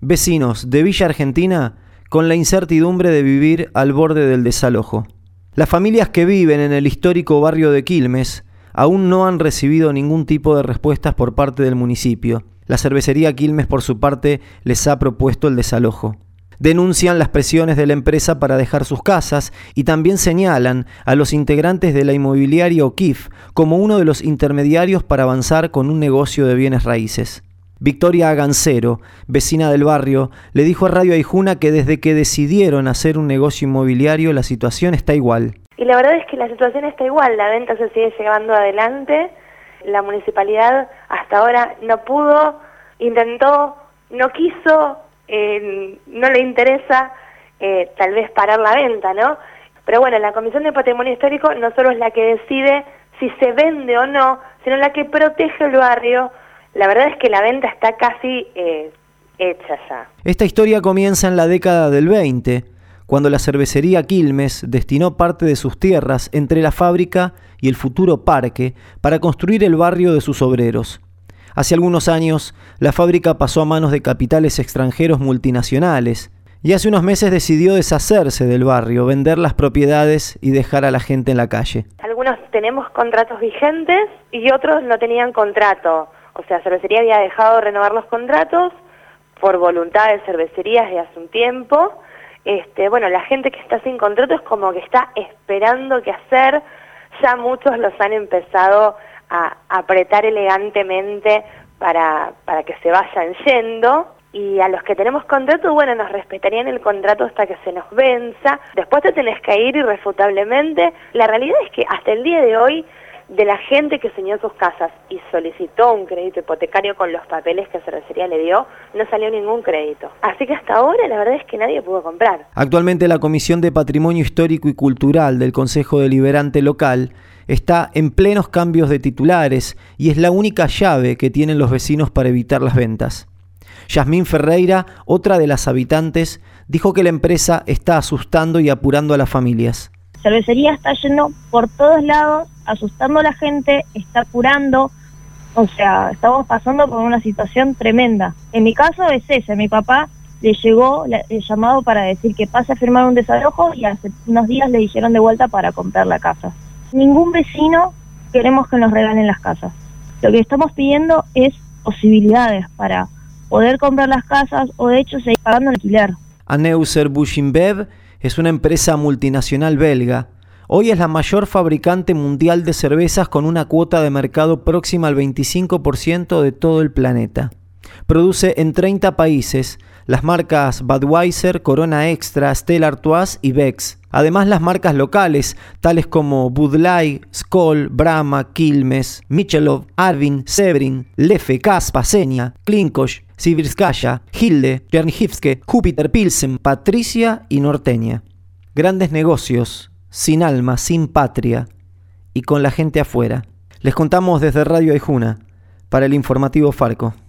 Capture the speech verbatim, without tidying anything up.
vecinos de Villa Argentina con la incertidumbre de vivir al borde del desalojo. Las familias que viven en el histórico barrio de Quilmes aún no han recibido ningún tipo de respuestas por parte del municipio. La cervecería Quilmes, por su parte, les ha propuesto el desalojo. Denuncian las presiones de la empresa para dejar sus casas y también señalan a los integrantes de la inmobiliaria O K I F como uno de los intermediarios para avanzar con un negocio de bienes raíces. Victoria Agancero, vecina del barrio, le dijo a Radio Aijuna que desde que decidieron hacer un negocio inmobiliario la situación está igual. Y la verdad es que la situación está igual, la venta se sigue llevando adelante, la municipalidad hasta ahora no pudo, intentó, no quiso, eh, no le interesa eh, tal vez parar la venta, ¿no? Pero bueno, la Comisión de Patrimonio Histórico no solo es la que decide si se vende o no, sino la que protege el barrio. La verdad es que la venta está casi eh, hecha ya. Esta historia comienza en la década del veinte, cuando la cervecería Quilmes destinó parte de sus tierras entre la fábrica y el futuro parque para construir el barrio de sus obreros. Hace algunos años, la fábrica pasó a manos de capitales extranjeros multinacionales y hace unos meses decidió deshacerse del barrio, vender las propiedades y dejar a la gente en la calle. Algunos tenemos contratos vigentes y otros no tenían contrato. O sea, Cervecería había dejado de renovar los contratos por voluntad de cervecerías de hace un tiempo. Este, bueno, la gente que está sin contrato es como que está esperando qué hacer. Ya muchos los han empezado a apretar elegantemente para, para que se vayan yendo. Y a los que tenemos contrato, bueno, nos respetarían el contrato hasta que se nos venza. Después te tenés que ir irrefutablemente. La realidad es que hasta el día de hoy, de la gente que soñó sus casas y solicitó un crédito hipotecario con los papeles que Cervecería le dio, no salió ningún crédito. Así que hasta ahora la verdad es que nadie pudo comprar. Actualmente la Comisión de Patrimonio Histórico y Cultural del Consejo Deliberante Local está en plenos cambios de titulares y es la única llave que tienen los vecinos para evitar las ventas. Yasmín Ferreira, otra de las habitantes, dijo que la empresa está asustando y apurando a las familias. Cervecería está yendo por todos lados, asustando a la gente, está apurando, o sea, estamos pasando por una situación tremenda. En mi caso es ese, mi papá le llegó el llamado para decir que pase a firmar un desalojo y hace unos días le dijeron de vuelta para comprar la casa. Ningún vecino queremos que nos regalen las casas. Lo que estamos pidiendo es posibilidades para poder comprar las casas o de hecho seguir pagando el alquiler. Anheuser-Busch InBev es una empresa multinacional belga. Hoy es la mayor fabricante mundial de cervezas con una cuota de mercado próxima al veinticinco por ciento de todo el planeta. Produce en treinta países las marcas Budweiser, Corona Extra, Stella Artois y Beck's. Además, las marcas locales, tales como Bud Light, Skol, Brahma, Quilmes, Michelob, Arvin, Severin, Leffe, Kaspa, Senia, Klinkosh, Sibirskaya, Hilde, Chernihievske, Júpiter Pilsen, Patricia y Norteña. Grandes negocios, sin alma, sin patria y con la gente afuera. Les contamos desde Radio Aijuna para el informativo Farco.